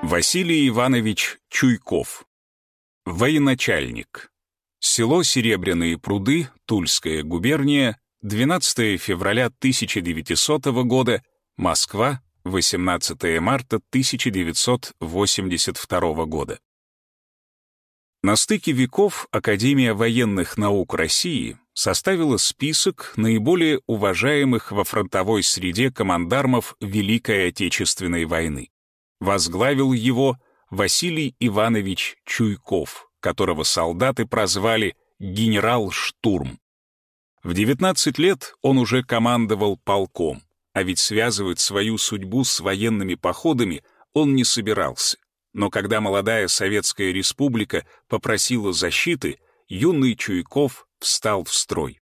Василий Иванович Чуйков. Военачальник. Село Серебряные пруды, Тульская губерния, 12 февраля 1900 года, Москва, 18 марта 1982 года. На стыке веков Академия военных наук России составила список наиболее уважаемых во фронтовой среде командармов Великой Отечественной войны. Возглавил его Василий Иванович Чуйков, которого солдаты прозвали «генерал-штурм». В 19 лет он уже командовал полком, а ведь связывать свою судьбу с военными походами он не собирался. Но когда молодая Советская Республика попросила защиты, юный Чуйков встал в строй.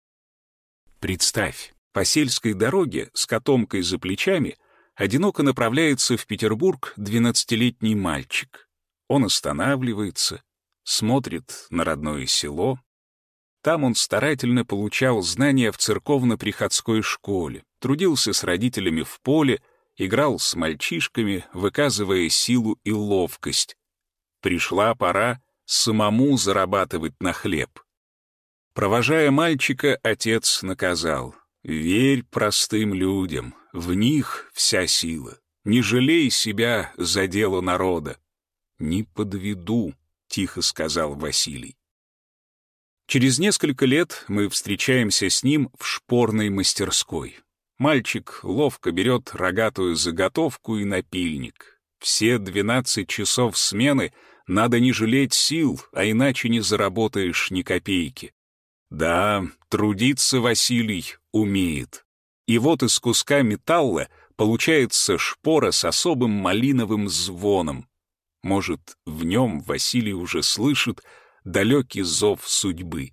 Представь, по сельской дороге с котомкой за плечами одиноко направляется в Петербург 12-летний мальчик. Он останавливается, смотрит на родное село. Там он старательно получал знания в церковно-приходской школе, трудился с родителями в поле, играл с мальчишками, выказывая силу и ловкость. Пришла пора самому зарабатывать на хлеб. Провожая мальчика, отец наказал: «Верь простым людям, в них вся сила. Не жалей себя за дело народа». «Не подведу», — тихо сказал Василий. Через несколько лет мы встречаемся с ним в шпорной мастерской. Мальчик ловко берет рогатую заготовку и напильник. Все 12 часов смены надо не жалеть сил, а иначе не заработаешь ни копейки. Да, трудиться Василий умеет. И вот из куска металла получается шпора с особым малиновым звоном. Может, в нем Василий уже слышит далекий зов судьбы.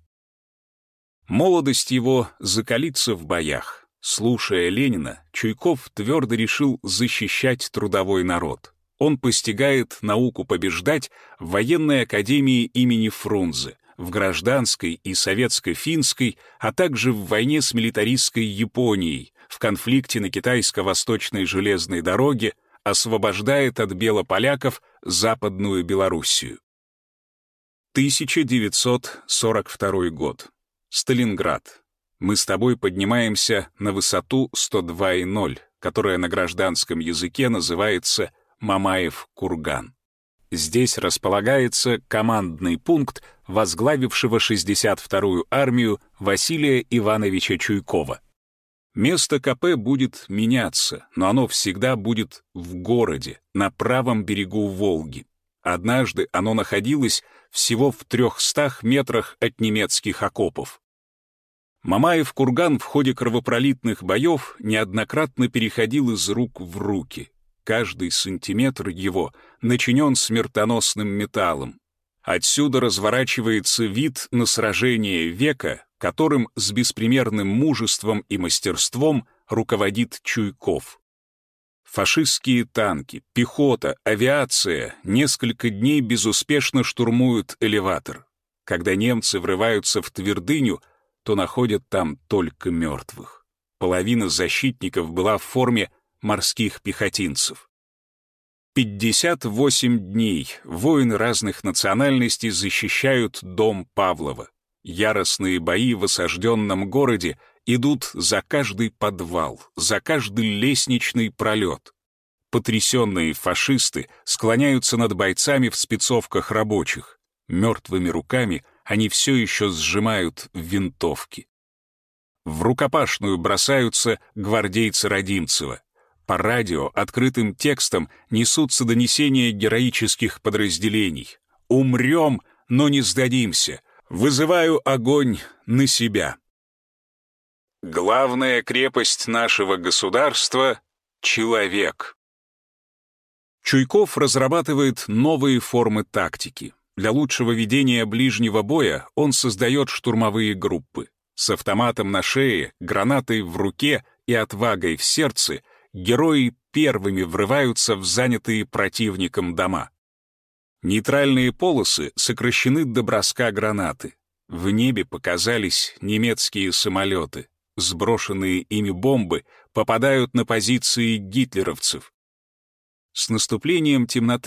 Молодость его закалится в боях. Слушая Ленина, Чуйков твердо решил защищать трудовой народ. Он постигает науку побеждать в военной академии имени Фрунзе, в гражданской и советско-финской, а также в войне с милитаристской Японией, в конфликте на китайско-восточной железной дороге, освобождает от белополяков Западную Белоруссию. 1942 год. Сталинград. Мы с тобой поднимаемся на высоту 102,0, которая на гражданском языке называется Мамаев курган. Здесь располагается командный пункт возглавившего 62-ю армию Василия Ивановича Чуйкова. Место КП будет меняться, но оно всегда будет в городе, на правом берегу Волги. Однажды оно находилось всего в 300 метрах от немецких окопов. Мамаев курган в ходе кровопролитных боев неоднократно переходил из рук в руки. Каждый сантиметр его начинен смертоносным металлом. Отсюда разворачивается вид на сражение века, которым с беспримерным мужеством и мастерством руководит Чуйков. Фашистские танки, пехота, авиация несколько дней безуспешно штурмуют элеватор. Когда немцы врываются в твердыню, то находят там только мертвых. Половина защитников была в форме морских пехотинцев. 58 дней воины разных национальностей защищают дом Павлова. Яростные бои в осажденном городе идут за каждый подвал, за каждый лестничный пролет. Потрясенные фашисты склоняются над бойцами в спецовках рабочих. Мертвыми руками они все еще сжимают винтовки. В рукопашную бросаются гвардейцы Родимцева. По радио открытым текстом несутся донесения героических подразделений. «Умрем, но не сдадимся. Вызываю огонь на себя». Главная крепость нашего государства — человек. Чуйков разрабатывает новые формы тактики. Для лучшего ведения ближнего боя он создает штурмовые группы. С автоматом на шее, гранатой в руке и отвагой в сердце герои первыми врываются в занятые противником дома. Нейтральные полосы сокращены до броска гранаты. В небе показались немецкие самолеты. Сброшенные ими бомбы попадают на позиции гитлеровцев. С наступлением темноты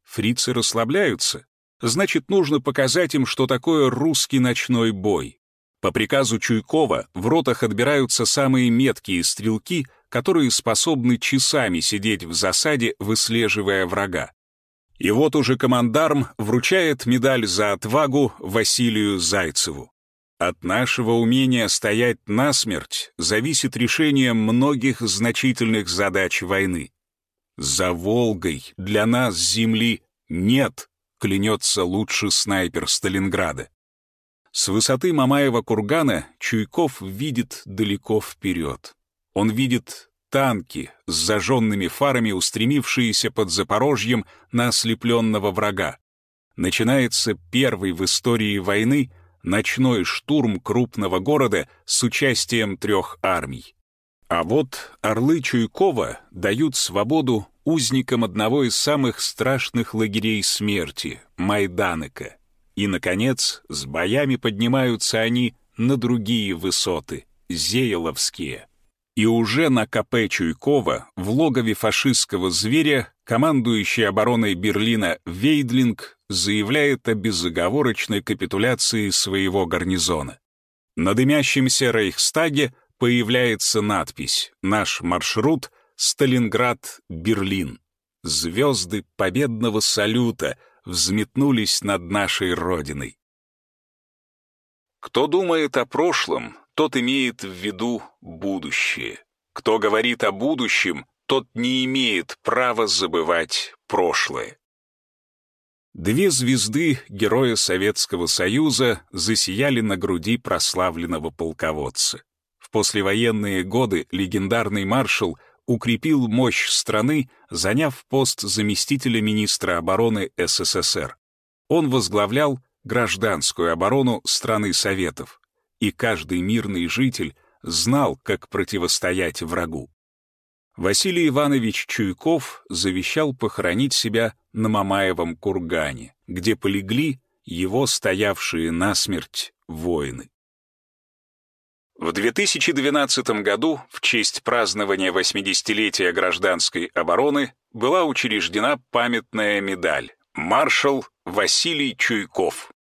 Фрицы расслабляются. Значит, нужно показать им, что такое русский ночной бой. По приказу Чуйкова в ротах отбираются самые меткие стрелки, которые способны часами сидеть в засаде, выслеживая врага. И вот уже командарм вручает медаль за отвагу Василию Зайцеву. От нашего умения стоять насмерть зависит решение многих значительных задач войны. За Волгой для нас земли нет, клянется лучший снайпер Сталинграда. С высоты Мамаева кургана Чуйков видит далеко вперед. Он видит танки с зажженными фарами, устремившиеся под Запорожьем на ослепленного врага. Начинается первый в истории войны ночной штурм крупного города с участием 3 армий. А вот орлы Чуйкова дают свободу узникам одного из самых страшных лагерей смерти — Майданека. И, наконец, с боями поднимаются они на другие высоты — Зееловские. И уже на КП Чуйкова, в логове фашистского зверя, командующий обороной Берлина Вейдлинг заявляет о безоговорочной капитуляции своего гарнизона. На дымящемся Рейхстаге появляется надпись «Наш маршрут — Сталинград-Берлин». Звезды победного салюта взметнулись над нашей Родиной. Кто думает о прошлом, тот имеет в виду будущее. Кто говорит о будущем, тот не имеет права забывать прошлое. 2 звезды Героя Советского Союза засияли на груди прославленного полководца. В послевоенные годы легендарный маршал укрепил мощь страны, заняв пост заместителя министра обороны СССР. Он возглавлял гражданскую оборону страны Советов, и каждый мирный житель знал, как противостоять врагу. Василий Иванович Чуйков завещал похоронить себя на Мамаевом кургане, где полегли его стоявшие насмерть воины. В 2012 году в честь празднования 80-летия гражданской обороны была учреждена памятная медаль «Маршал Василий Чуйков».